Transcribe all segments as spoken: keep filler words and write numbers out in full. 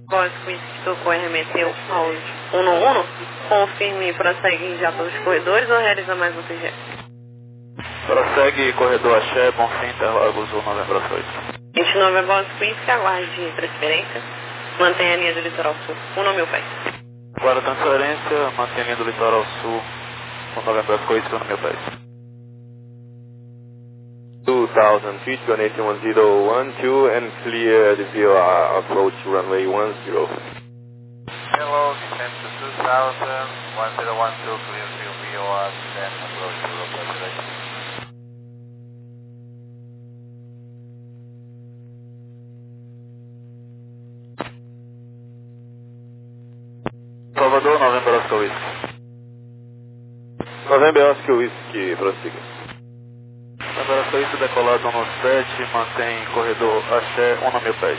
Bosco que tocou e remeteu aos um no um, confirme e prossegue já pelos corredores ou realiza mais um P G? Prossegue corredor Axé, Bonfim, Interlagos, um Novembro oito. vinte e nove é Bosco que aguarde transferência. Mantenha a linha do litoral sul. Um no mil pés. Agora transferência, mantenha a linha do litoral sul, um Novembro oito, um no meu país. two thousand feet, Donation one zero one two, and clear the view uh, approach runway one zero. Hello, descend to two thousand, one zero one two, clear view V O R, then approach Europe, operation. Salvador, Novembro Oscar Whisky. Novembro Oscar Whisky, prossiga. Novembro Oscar Whisky decolado no sete, mantém corredor Axé, um no meu pés.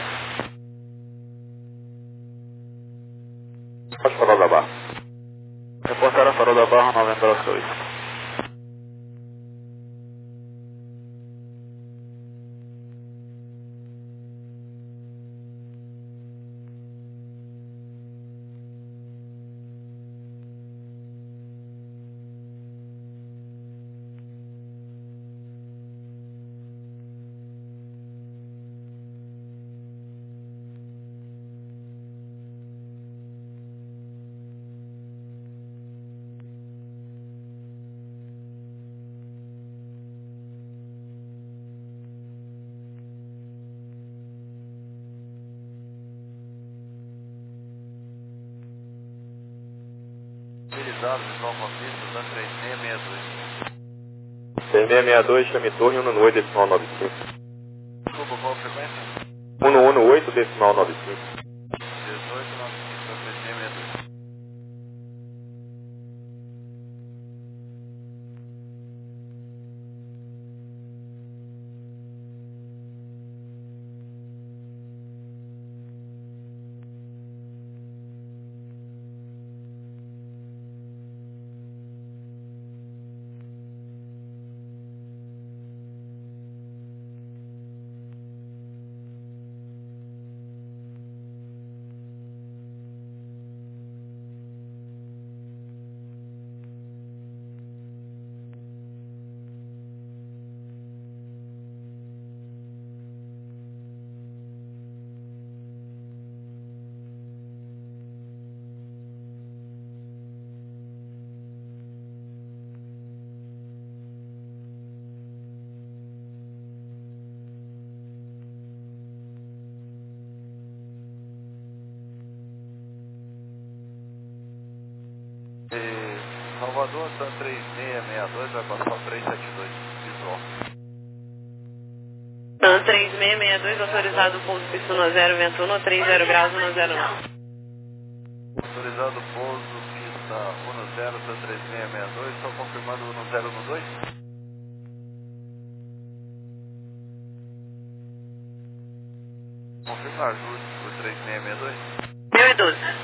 Pode falar da barra. Reportar a farol da Barra, Novembro Oscar Whisky. Utilizados, João Confisco, Dan três seis seis dois. três seis seis dois, chame torre um no oito, decimal nove cinco. Desculpa, qual a frequência? um no um no oito, decimal nove cinco. dezoito nove cinco, Dan três seis seis dois. Salvador, Dan três seis seis dois, vai passar o três sete dois, visual. Dan três seis seis dois, autorizado pouso pista no zero, vento um, trinta graus no zero nove. Autorizado pouso, pista um no zero, Dan três seis seis dois, só confirmando um no zero no dois. Confirma ajuste por três seis seis dois. mil e doze.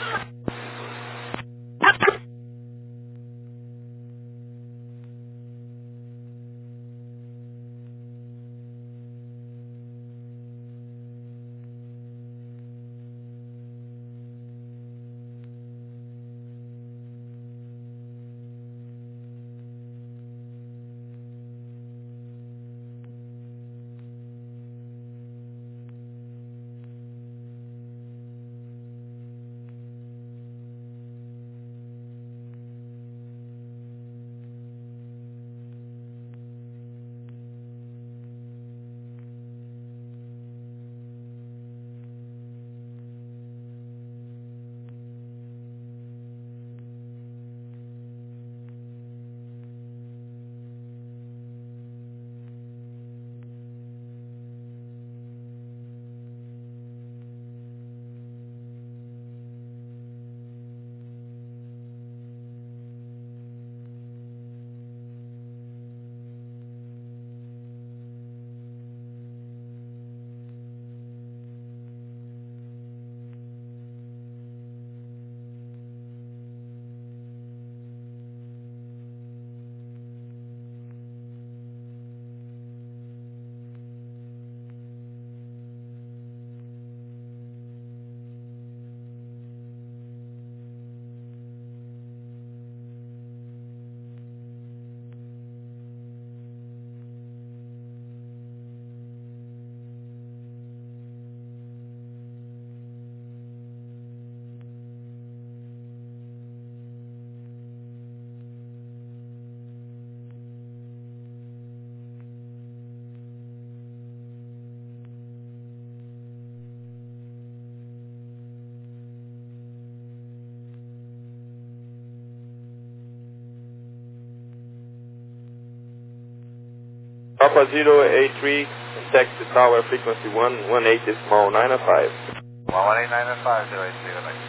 Papa zero eight three, taxi tower frequency one one eight decimal nine five. one one eight nine five, zero eight three, good night.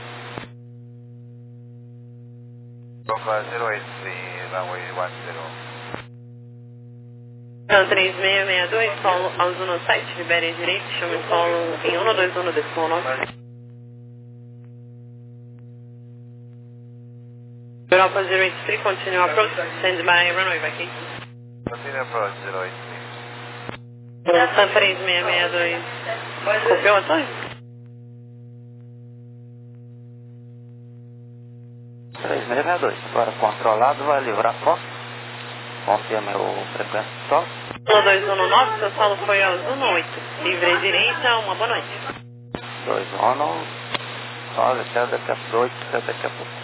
Papa zero eight three, runway one zero. Então, três seis seis dois, solo ao zona sete, libere direito, chame solo em um dois um decimal nove. Europa zero eight three, continue approach, stand by runway backing. Continue approach zero eight three. Delta três seis seis dois, copiou, Antônio? três seis seis dois, agora controlado, vai livrar foto. Confirme o frequência de solo. um dois um nove, seu solo foi ao zona oito, livre direita, uma boa noite. dois um, solo, até daqui a pouco, até daqui a pouco.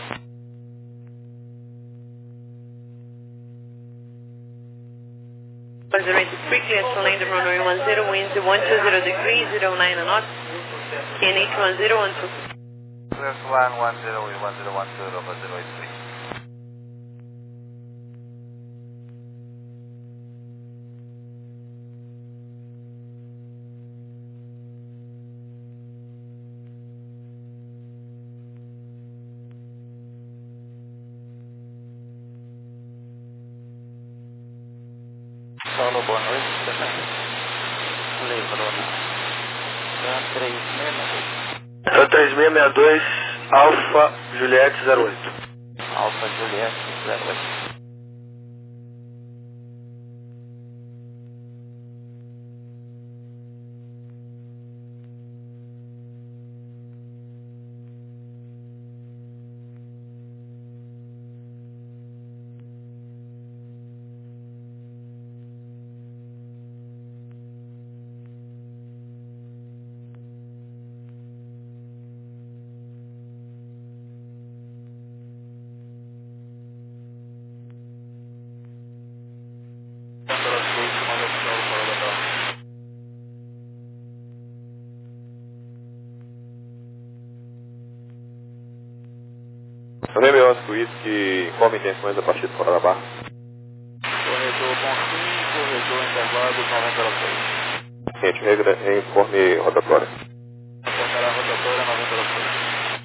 zero eight three, clear to land runway one zero, wind one two zero degrees, zero nine knots, K N H one zero one two. Clear to land one zero, wind one zero one two, Europa zero eight three. Solo, boa noite. Livrou, né? três seis seis dois. três seis seis dois, Alfa Juliette zero oito. Alfa Juliette zero oito. November Oscar Whisky, informe intenções a partir de fora da barra. Corredor Bonfim, corredor intervalo noventa e seis. Gente, regra, informe rotatória. Acertará a rotatória noventa e seis.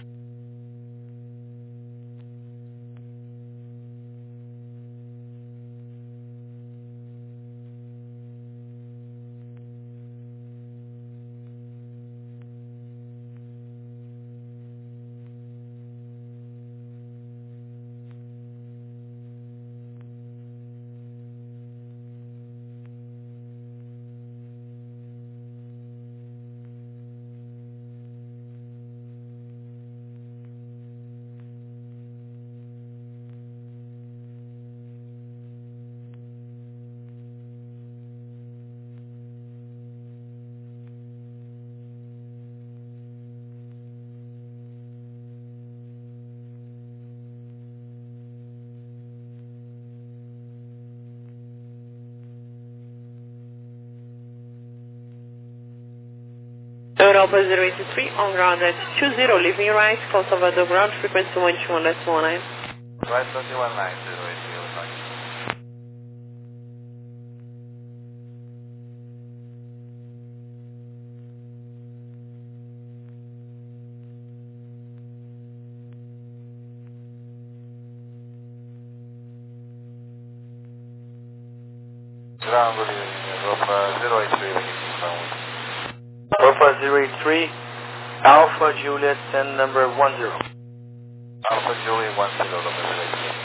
Europa zero eight three, on ground at two zero, leaving right, call Salvador ground, frequency one two one decimal nine. Right twenty-one nine, zero eight three, good night. Ground, good evening, Europa zero eight three, ground. Alpha zero eight three, Alpha Juliet ten number one zero. Alpha Juliet one zero, Europa zero eight three.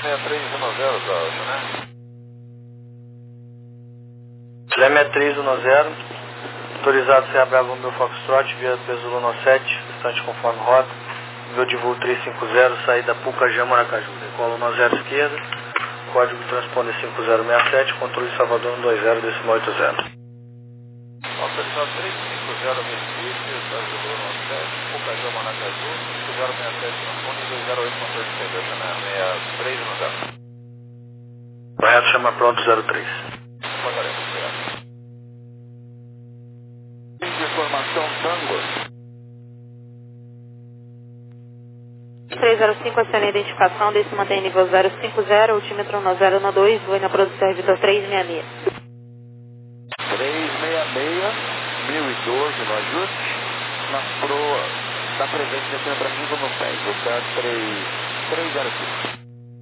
seis três um zero, né? Chile seis três um zero, autorizado C A Bravo meu Foxtrot, via peso Luna sete, restante conforme rota, nível de voo trezentos e cinquenta, saída Pucajã, Maracaju, decola um zero esquerda, código transponder cinco zero seis sete, controle Salvador um dois zero, decimal oito zero. Autorizado trezentos e cinquenta Recife, saída Luna sete, Pucajã, Maracaju, cinco zero seis sete, transponder dois zero oito, controle C D, seis três um zero. Correto, chama pronto zero três. Pagaremos, obrigado. Informação Tango. três zero cinco, aciona a identificação, desse mantém nível zero cinco zero, altímetro no zero um dois, voo na produção Vitor trezentos e sessenta e seis. trezentos e sessenta e seis, mil e doze no ajuste, na proa, está presente descendo para mim no seis, buscar três zero cinco.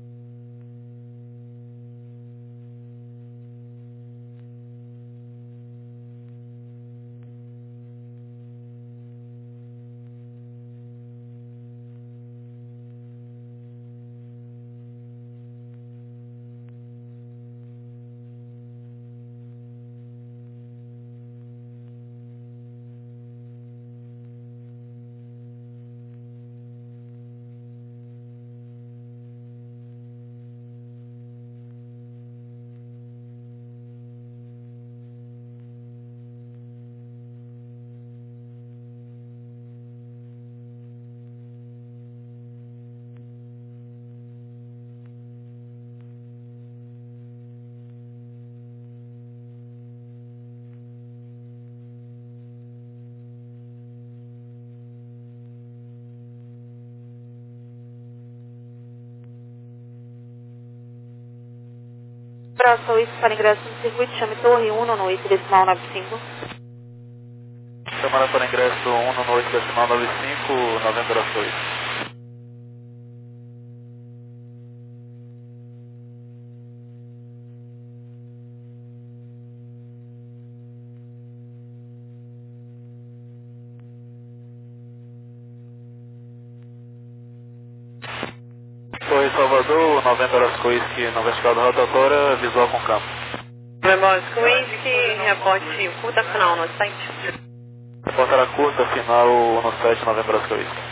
Braço isso para ingresso no circuito, chame Torre um no oito, decimal nove cinco. Chamada para ingresso um no oito, decimal nove cinco, Novembro oito. Torre Salvador, Novembro Whisky, no vertical da rotatória, visual com campo. Novembro Whisky, reporte curta final no site. Reportará curta final no site Novembro Whisky.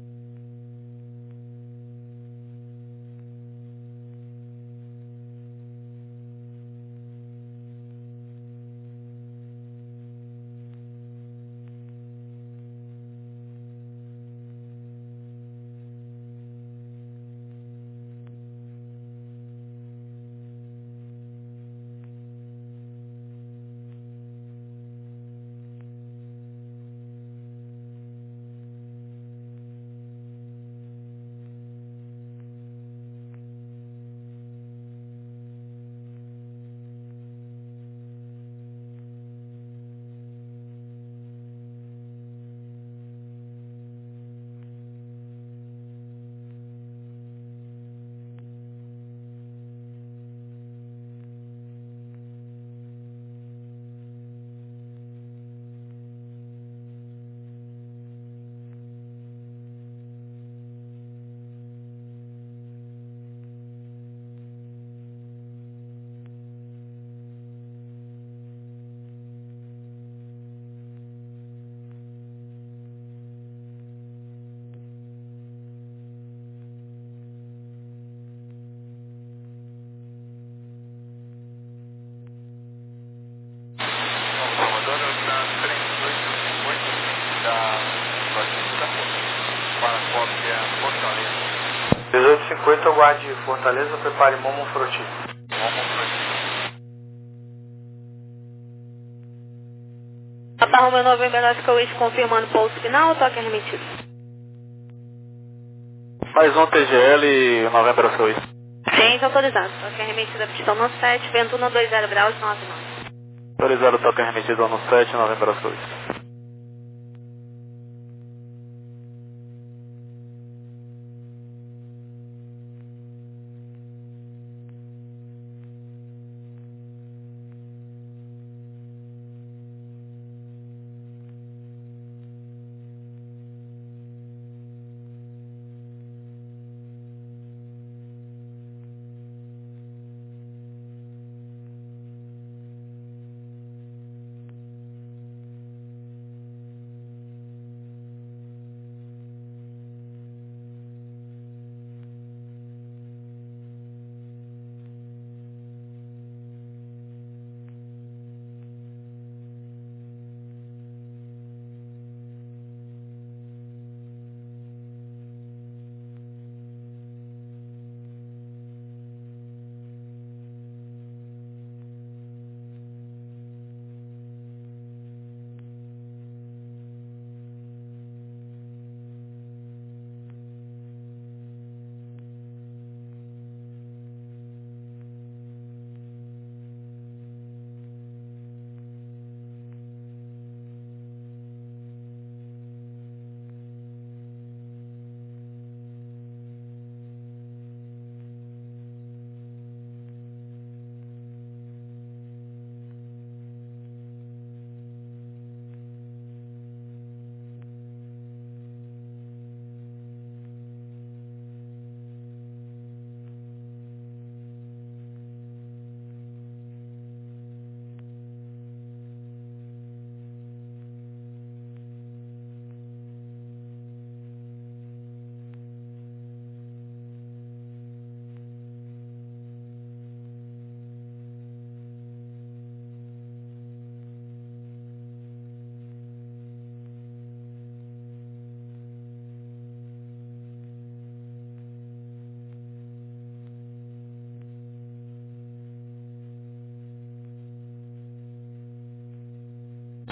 dezoito e cinquenta, aguarde Fortaleza, prepare Momo Froti. Momo Froti. Papa Romeo Novembro Oscar Whisky confirmando pouso final, toque remetido. Mais um T G L, Novembro Whisky. Ciência autorizado, toque remetida pistão no sete, vento no dois zero graus, nove nove. Autorizado toque remetido no sete, Novembro Whisky.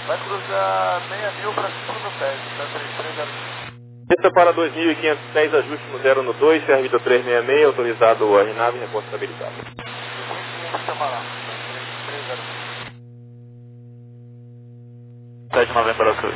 Vai cruzar meia mil para cima do pé, está três três zero cinco. Pista para dois mil e quinhentos e dez, ajuste no zero no dois, servido trezentos e sessenta e seis, autorizado a RNAV e reposto estabilizado. sete nove para sul.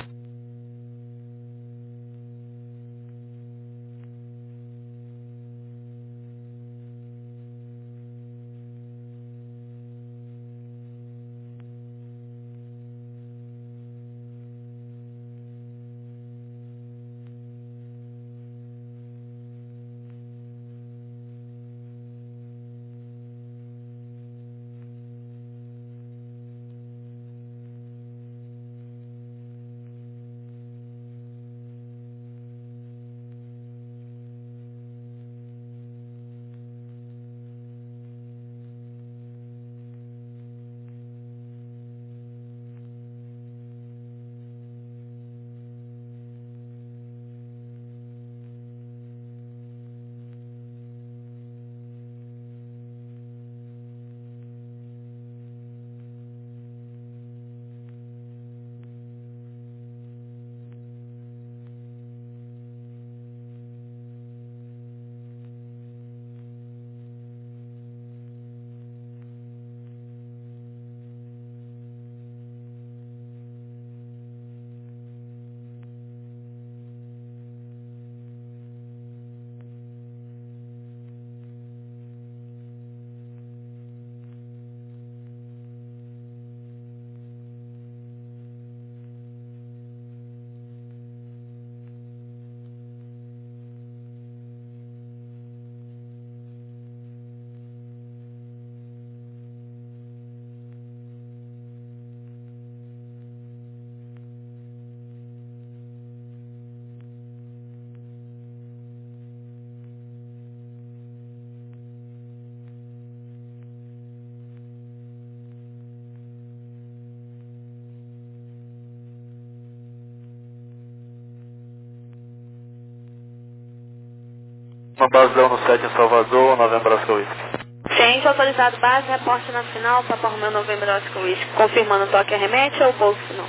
Uma base Leão no sete em Salvador, Novembro Oscar Whisky. Ciente, autorizado base, reporte na final, Papa Romeo Novembro Oscar Whisky. Confirmando o toque arremete ou pouso final?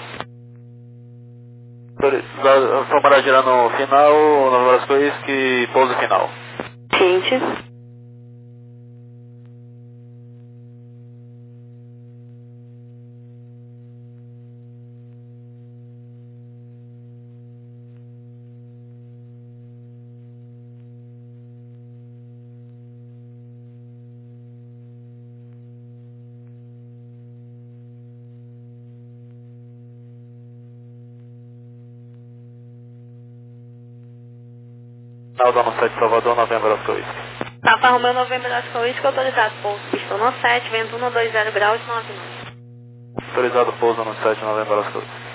Autorizado, formular girar no final, Novembro Oscar Whisky, pouso final. Ciente. Final no sete Salvador, Novembro Oscar Whisky. Papa Romeo Novembro Oscar Whisky, autorizado pouso pistão no sete, vento um dois zero graus, nove nove. Autorizado pouso no sete, Novembro Oscar Whisky.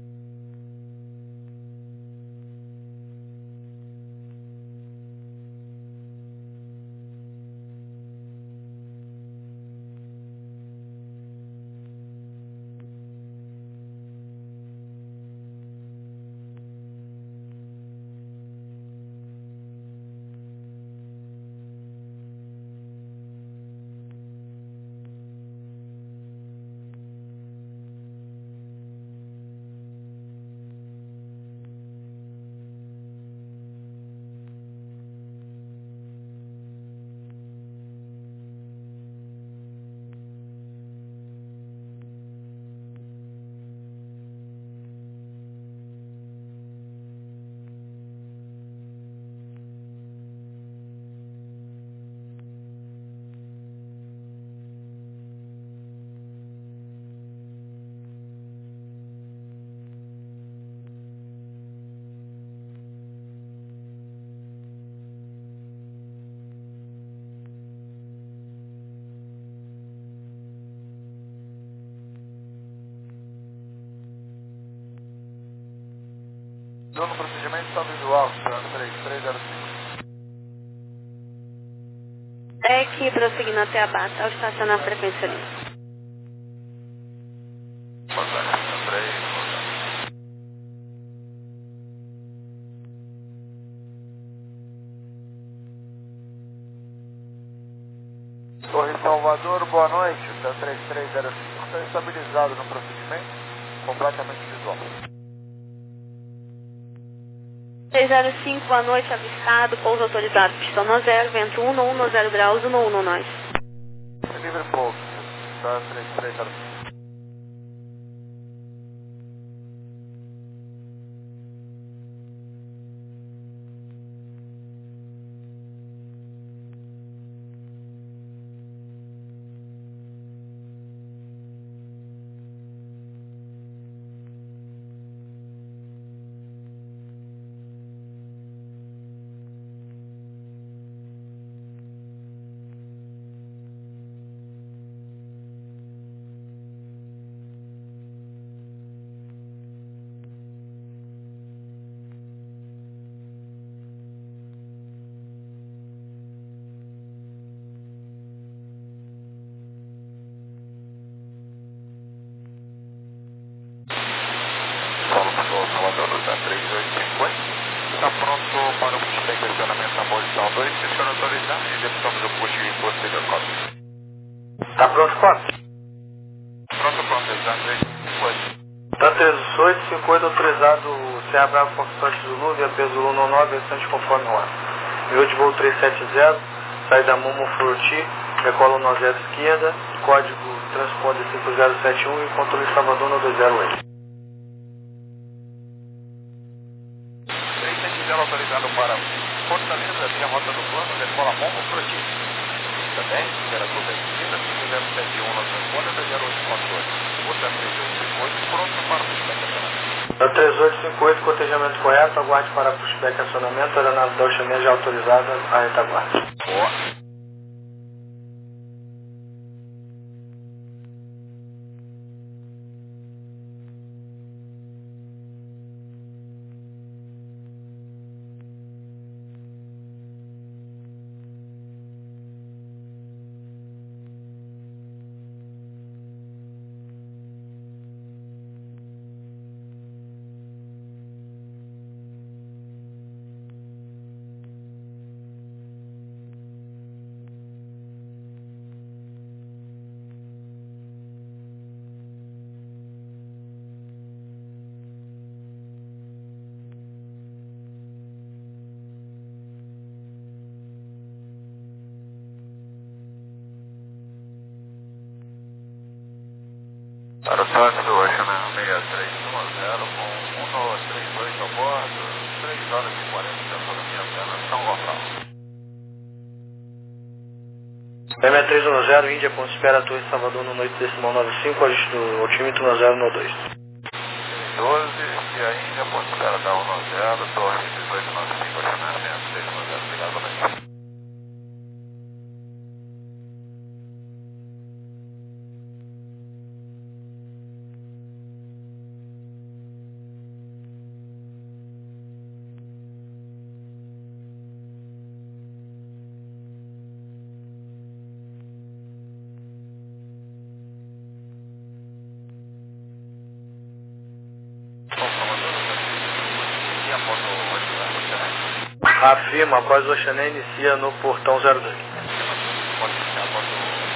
No procedimento está visual, três três zero cinco. É que prosseguindo até a base, ao estacionar a frequência ali. Torre Salvador, boa noite. O três três zero cinco está estabilizado no procedimento. completamente visual. seis zero cinco, boa noite, avistado, pouso autorizado, pistão no zero, vento um um no zero graus, um um no nós. Livre pouso, está três três zero cinco. Está pronto para o push de questionamento na posição dois, se o senhor autorizar, executamos o push posterior quatro. Está pronto quatro? Pronto, pronto, exato, três cinco oito. Tá três oito cinco oito autorizado, Serra Bravo Foxtrot Zulu, via P Zulu nove nove, restante conforme rota. Meu de voo trezentos e setenta, saída Momo Fruti, decola no zero esquerda, código transponder cinco zero sete um e controle Salvador no dois zero oito. Autorizado para Fortaleza, via rota do plano, decola Momo Fruti. Também, temperatura descida, cinco zero sete um no transponder, dois zero oito quatro oito. Você três oito cinco oito, pronto para o pushback acionamento. Da três oito cinco oito, cotejamento correto, aguarde para pushback acionamento, aeronave da Oceania já autorizada, a retaguarda. Boa. Para o táxi, o Ocean seis três um zero com um nove três oito a bordo, três horas e quarenta de autonomia apenas, São Gonçalo. B seis três um zero, Índia, ponto espera, Torre Salvador no noite decimal noventa e cinco, ajuste do altímetro no zero no dois. doze, e a Índia, ponto espera, da um no zero, Torre dezoito noventa e cinco, Ocean seis três um zero, obrigado, boa noite. Afirma, após o Oceané inicia no portão zero dois. Pode ficar, pode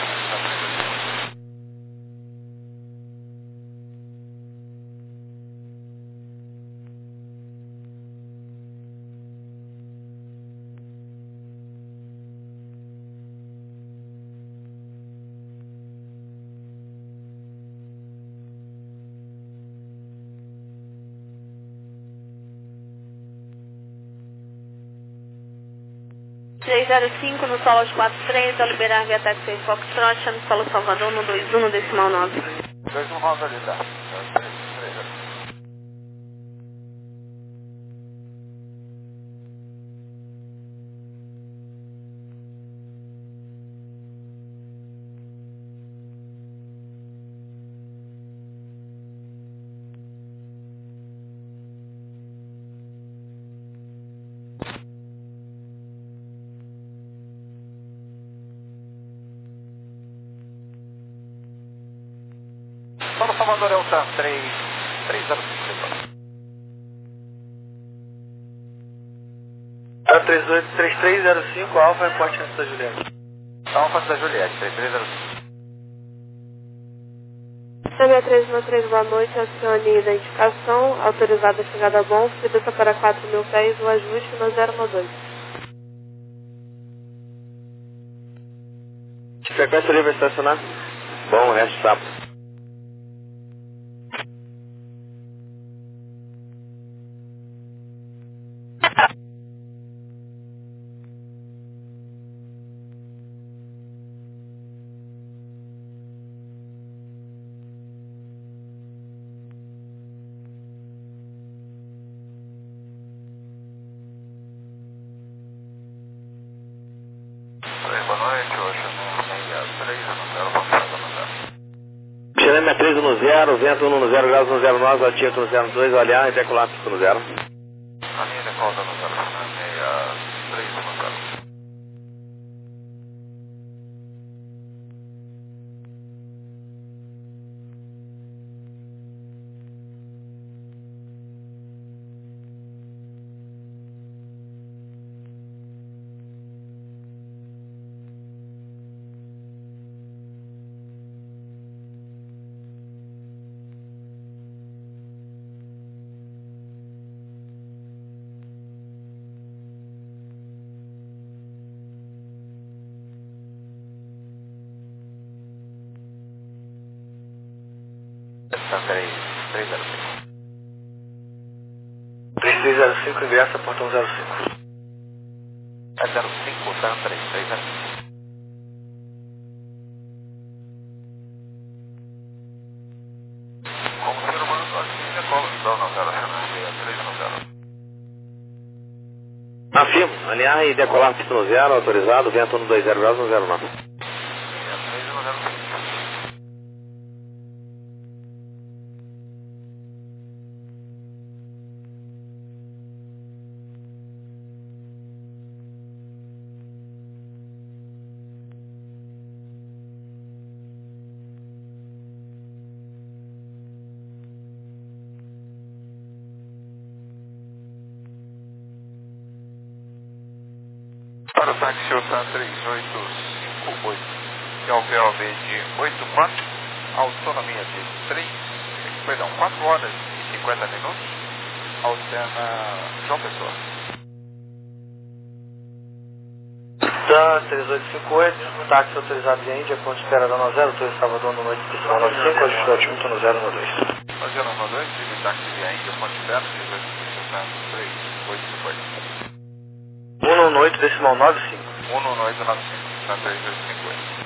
três zero cinco no solo de quatro três, ao liberar via táxi Foxtrot, no solo Salvador no dois um no decimal nove. dois um nove ali, tá? Solo Salvador é o TAM três zero cinco. três oito três três zero cinco, Alfa, reporte antes da Juliette. Alfa da Juliette, três três zero cinco. C B três um três, boa noite, acione identificação, autorizada a chegada a bom, subida para quatro mil pés, o ajuste no zero um dois. Frequência livre estacionar? Bom, resto sábado. Xereme três no zero, vento um no zero graus no zero nove, altimetrô no zero dois, olhar e decolar no zero. A linha decola no zero seis três no zero. três três zero cinco, ingressa, portão zero cinco. É zero cinco, zero três, três zero cinco. Confirma a linha decola, não, não, zero três no zero. Afirmo, alinhar e decolar pista no zero, autorizado, vento um dois zero graus no zero nove. três no zero cinco. Para o táxi OTAN três oito cinco oito, que é o V O V de oito quatro, autonomia de três, perdão, quatro horas e cinquenta minutos, alterna João Pessoa. TAN três oito cinco oito, táxi autorizado via Índia, ponto de espera da nove zero, Torre Salvador no noite de nove cinco, ajuste do altímetro no zero um dois. zero um dois, de táxi via Índia, ponto de espera, três oito cinco três oito cinco oito. um no oito, decimal nove cinco. um no oito nove cinco, TAN três oito cinco oito.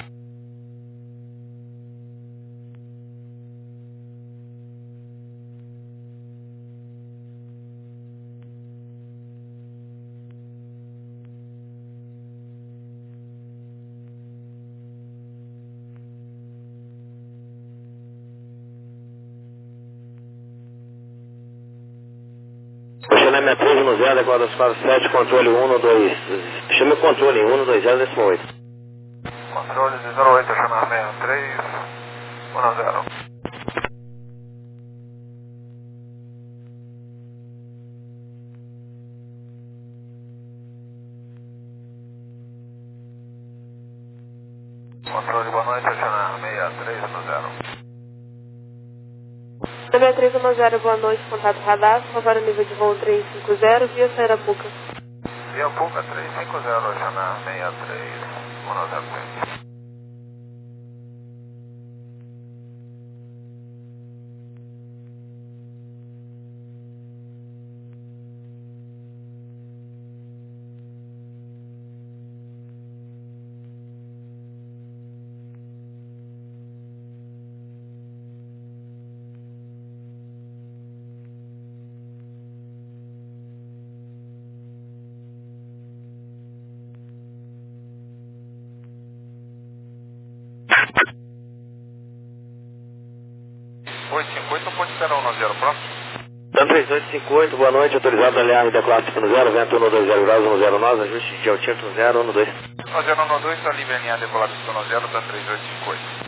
Xereme três no zero, decola dos quatro sete, controle um no dois. Chama o controle um no dois zero, decimal oito. Controle de zero oito, chama seis três um zero. Controle, boa noite, chama seis três um zero. C B três um zero, boa noite, contato radar, salvar o nível de voo três cinco zero, via Sairapuca. Via Puca três cinco zero, chama seis três um zero. oito cinco oito, pode esperar um zero próximo. TAN três oito cinco oito, boa noite, autorizado a alinhar e decolar pista no zero, vento um no dois zero graus no zero nove, ajuste de altímetro no zero um dois. zero um dois, está livre alinhar e decolar pista no zero, TAN três oito cinco oito.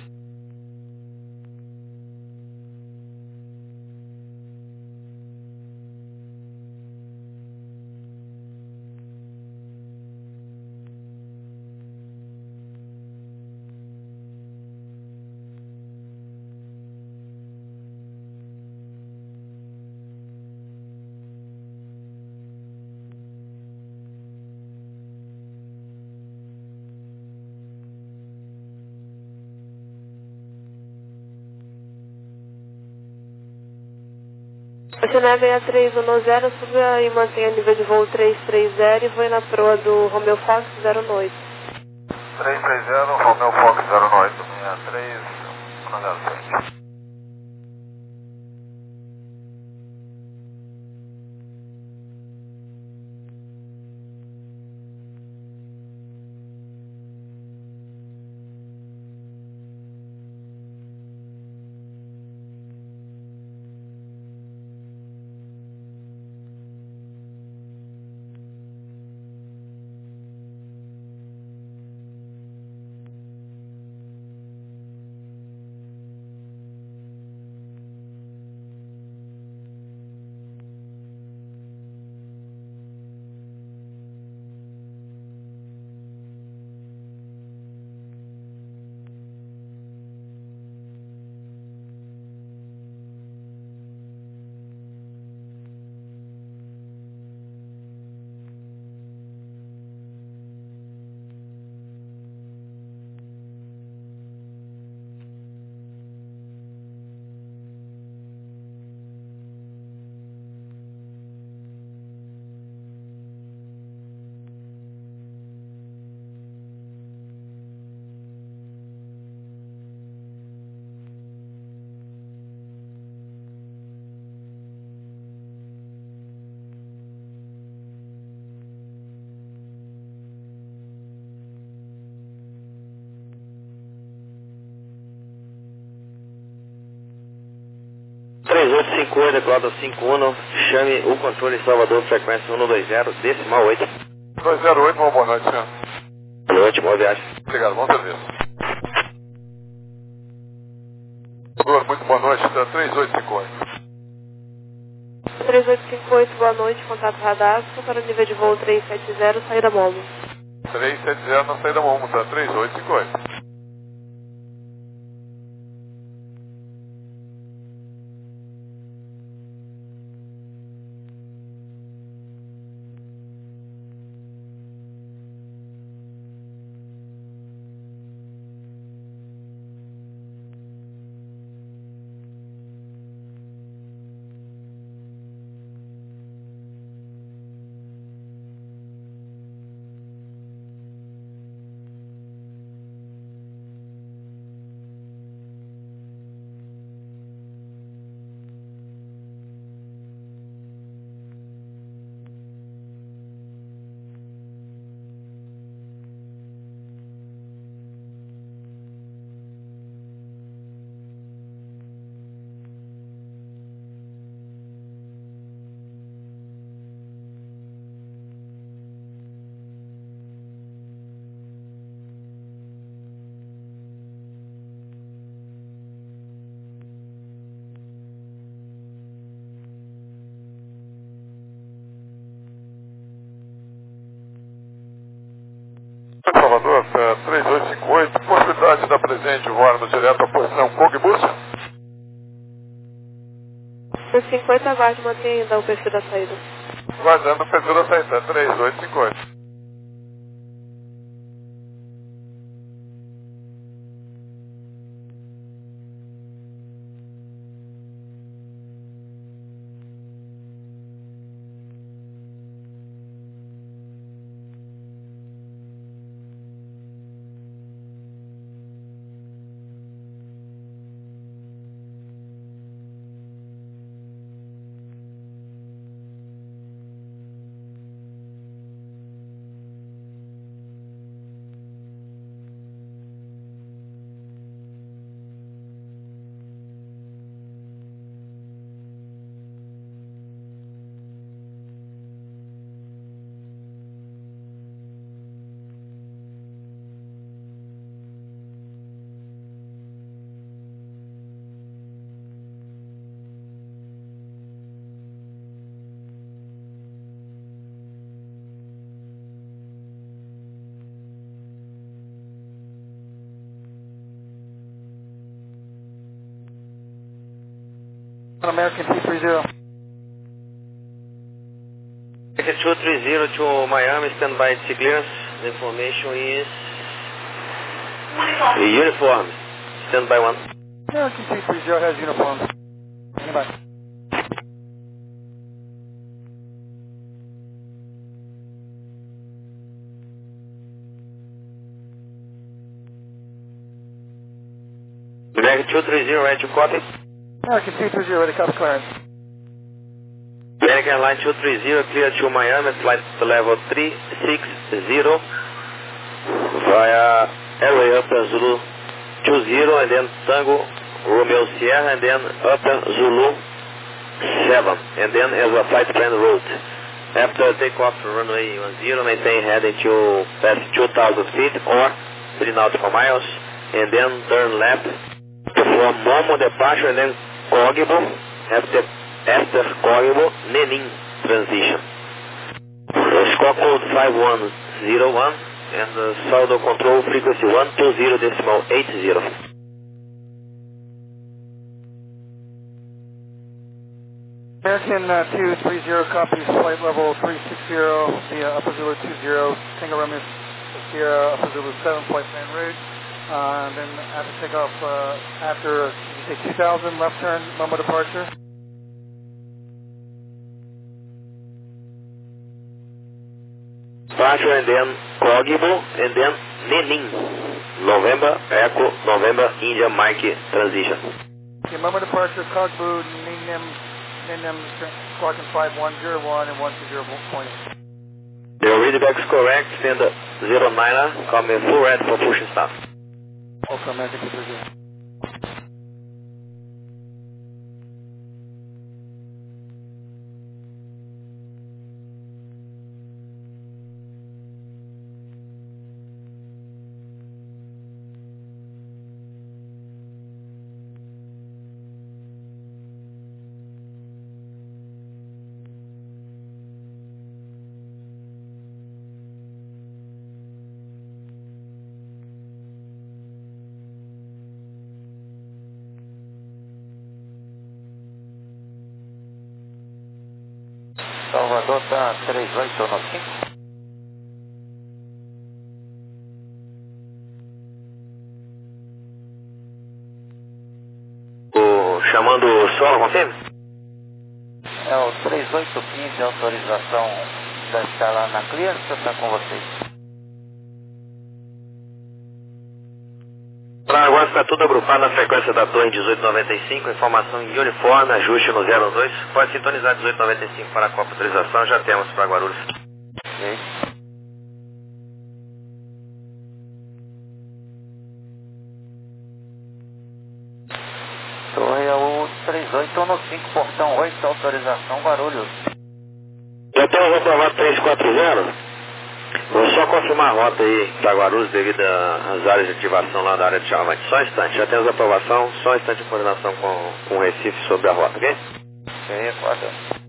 Oceanária seis três um zero, suba e mantenha o nível de voo três três zero e voe na proa do Romeo Fox zero oito. três três zero, Romeo Fox zero oito, seis três um zero sete. três oito cinco oito, Cláudio cinco um, chame o controle Salvador, frequência um dois zero, decimal oito. dois zero oito, uma boa noite, senhor. Boa noite, boa viagem. Obrigado, bom serviço. Muito boa noite, três oito cinco oito. três oito cinco oito, boa noite, contato radastro para o nível de voo três sete zero, saída Momo. três sete zero na saída Momo, tá? três oito cinco oito. Salvador, três oito cinco oito, possibilidade de dar presente voarmos direto à posição Cogbus? cinquenta, aguarde, mantenha ainda o perfil da saída. Guardando o perfil da saída, três oito cinco oito. American two three zero. two three zero to Miami, standby at clearance. The information is uniform. Standby one. American two three zero has uniform. Standby. American two three zero, ready to copy. American two three zero, ready to copy clearance. American Line two three zero, clear to Miami, flight to level three six zero, via airway Upper Zulu two zero, and then Tango Romeo Sierra, and then Upper Zulu seven, and then as a flight plan route. After takeoff runway one zero, maintain heading to past two thousand feet or three nautical miles, and then turn left for Momo departure, and then Cogibo, after, after Cogibo, Nenin transition. Score code five one zero one, and uh, Saldo control frequency one two zero decimal eight zero. American uh, two three zero copies flight level three six zero via Upper Zulu two zero, Tango Romeo Sierra, Upper Zulu seven flight plan route. Uh, and then after takeoff, uh, after, you say two thousand, left turn, Momo departure. Departure, and then Cogibo, and then Nenin, November, Echo, November, India, Mike transition. Okay, Momo departure, Cogbu, Nenim, Nenim, squawking five one zero one and one two zero point. The readback is correct, send zero niner, coming full red for pushing start. Also American two three zero. Salvador está três oito no cinco. O, chamando o solo, confirme? É o três oito um cinco, autorização da escala na clearance, está com vocês. Para agora está tudo agrupado na frequência da torre dezoito noventa e cinco, informação em uniforme, ajuste no zero dois, pode sintonizar dezoito noventa e cinco para a Copa autorização, já temos para Guarulhos. Ok. Torre é o três oito um cinco, portão oito, autorização Guarulhos. Já temos aprovado três quatro zero. Vou só confirmar a rota aí para Guarulhos devido às áreas de ativação lá da área de Chavante. Só um instante, já temos aprovação, só um instante de coordenação com, com o Recife sobre a rota, ok? Ok, aguarda.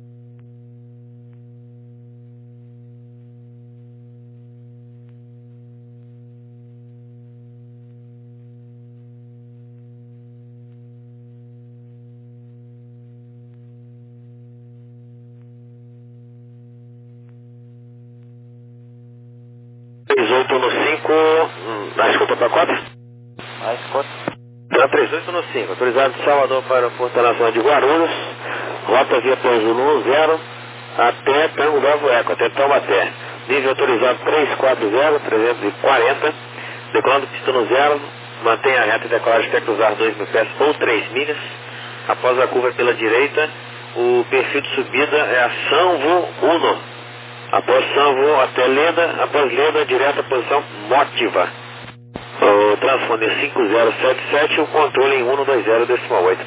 três oito um cinco, hum, dá escuta para quatro? A escuta. Tá, três oito um cinco, autorizado de Salvador para o Aeroporto Internacional de Guarulhos, rota via Zulu zero até Tango Bravo Eco, até Taubaté. Nível autorizado três quatro zero, trezentos e quarenta, decolando pista no zero, mantenha a reta e decolagem até cruzar dois mil pés ou três milhas. Após a curva pela direita, o perfil de subida é a Sanvo um. Após Sanvo até Leda, após Leda, direto à posição Motiva. O transponder cinco zero sete sete, o controle em cento e vinte decimal oito.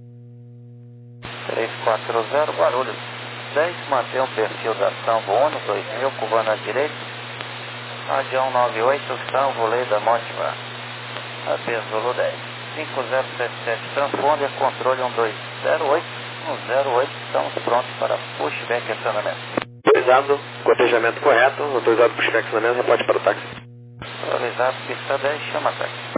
três quatro zero, Guarulhos. dez, mantém o perfil da Sanvo um, dois mil, curvando à direita. Radião nove oito, Sanvo, Leda, Motiva. A P Zulu dez. cinco zero sete sete, transponder, controle um dois zero oito. um zero oito, estamos prontos para pushback e acionamento. Autorizado, cotejamento correto, autorizado para puxar acionamento, reporte para o táxi. Autorizado, pista dez, chama táxi.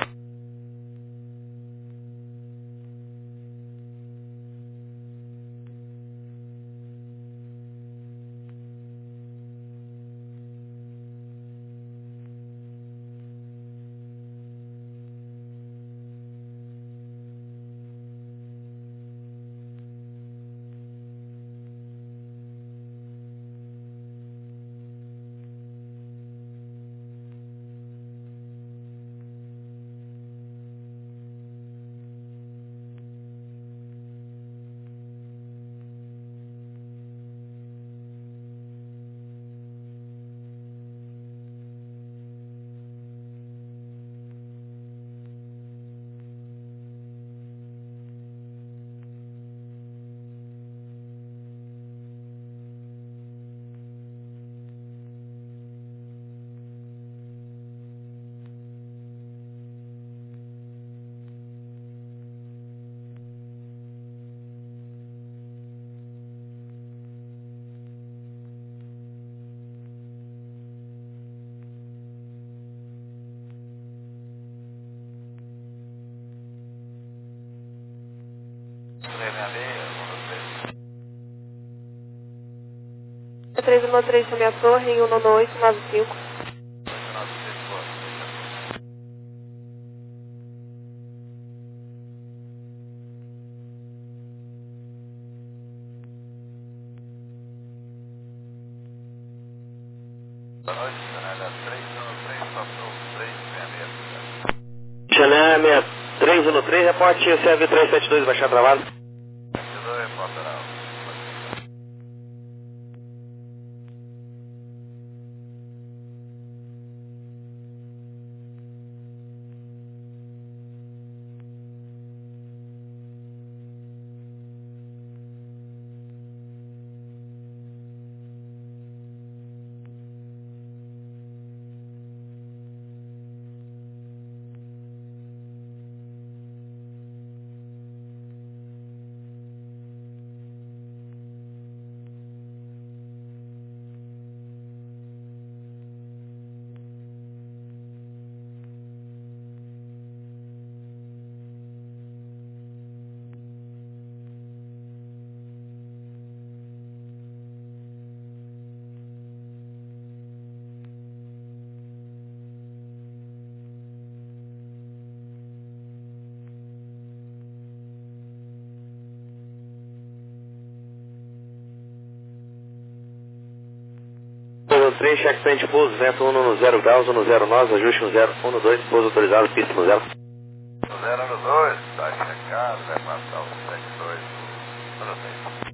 três um três sobre a torre em um nove oito nove cinco. Chanel três um três, reporte C V três sete dois, baixar travado. três, checkpoint pouso, vento um no zero graus, um no zero nós, ajuste no zero um no dois, pouso autorizado, pista no zero. No zero no dois, tá checado, vai passar o sete dois, no dois.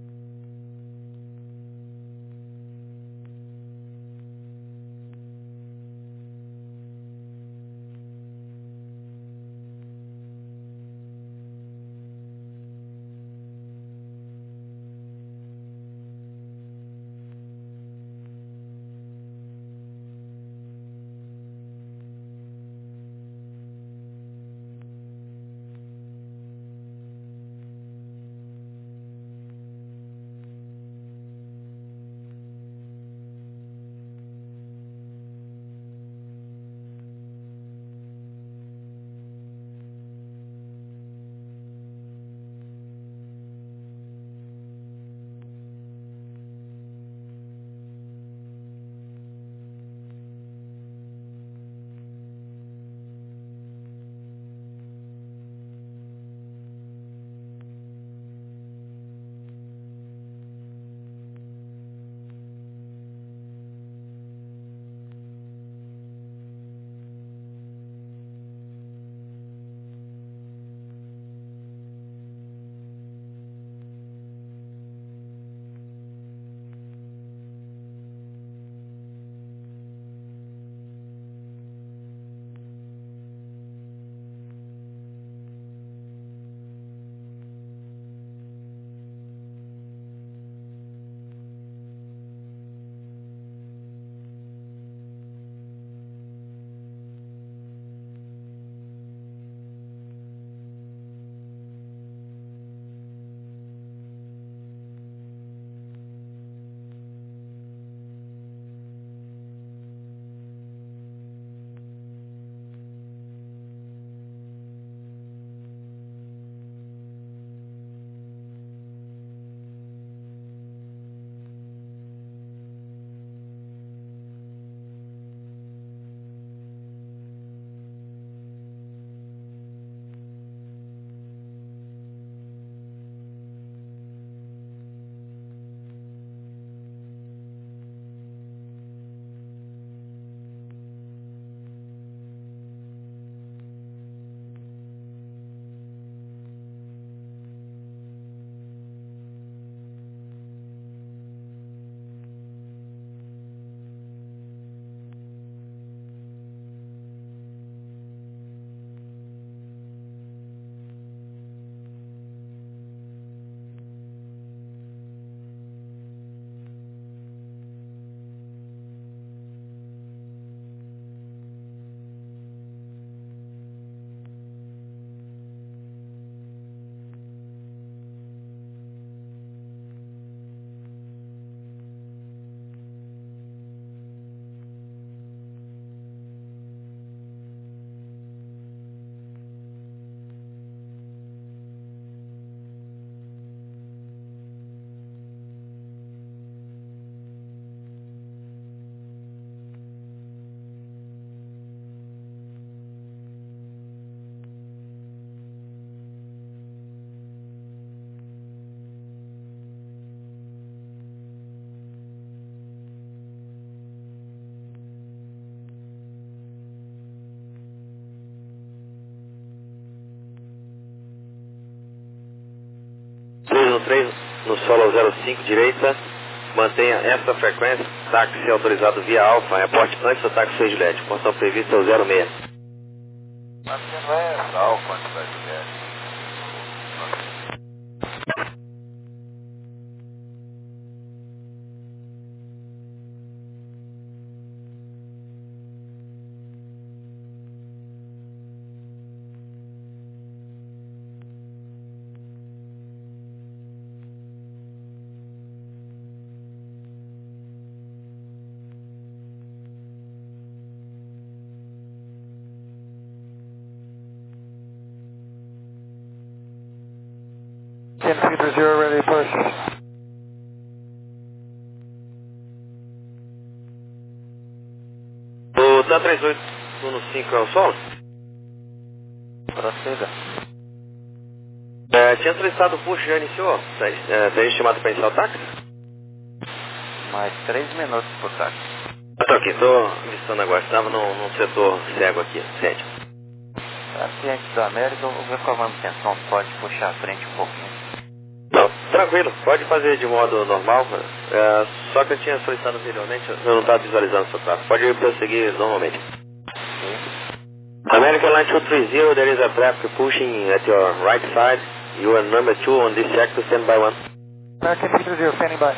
três no solo zero cinco direita, mantenha essa frequência, táxi autorizado via Alfa, reporte antes do táxi seis Juliette, portão previsto é o zero seis. Mas você não é essa Alfa antes da Juliette? ten three three zero, ready to push. O D A três oito um cinco é o solo? Prossiga. É, tinha solicitado o push, já iniciou? Tem, é, tem estimado para iniciar o táxi? Mais três minutos por táxi. Eu tô aqui, tô avistando agora, estava num, num setor cego aqui, sede. Ciente da América, vou ver com a manutenção, pode puxar a frente um pouquinho. Não, tranquilo, pode fazer de modo normal, é, só que eu tinha solicitado anteriormente, eu não estava visualizando o seu tráfego, pode prosseguir normalmente. American Line two three zero, there is a traffic pushing at your right side, you are number two on this sector, stand by one. American two three zero, standing by.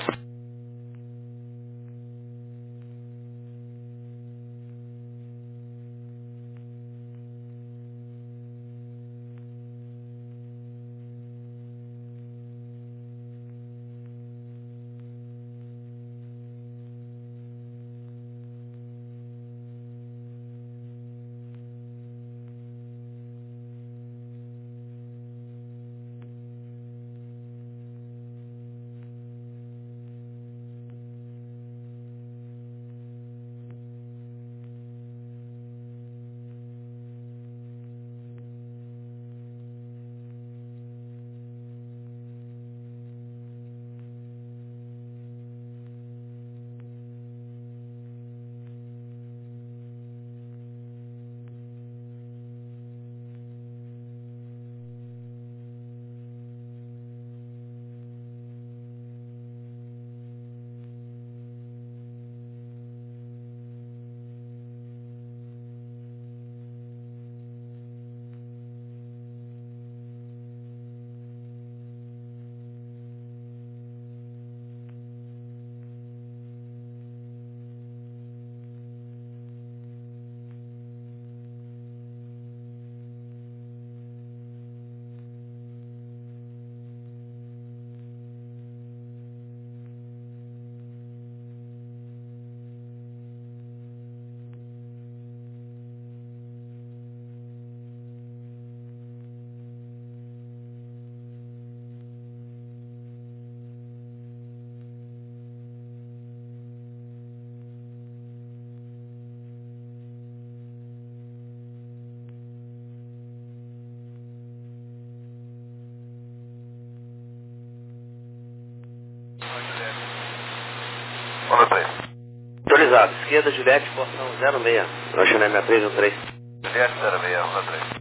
Autorizado, esquerda Juliette, portão zero seis, Rochelle sessenta e três um três. Juliette zero seis um três.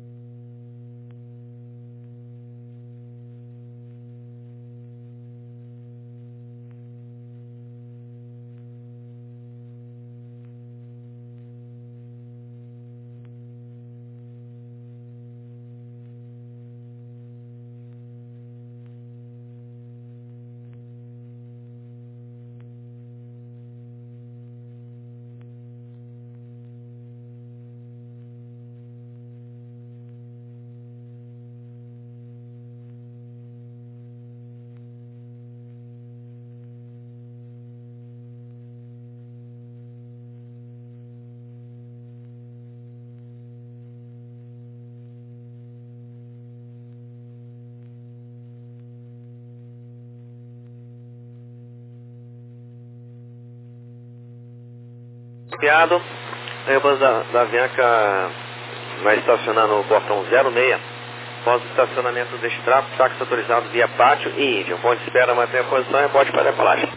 Copiado, Airbus da, da Avianca vai estacionar no portão zero seis, após o estacionamento deste tráfego, táxi autorizado via pátio e Índia. Ponto de espera, mantém a posição e pode para a decolagem.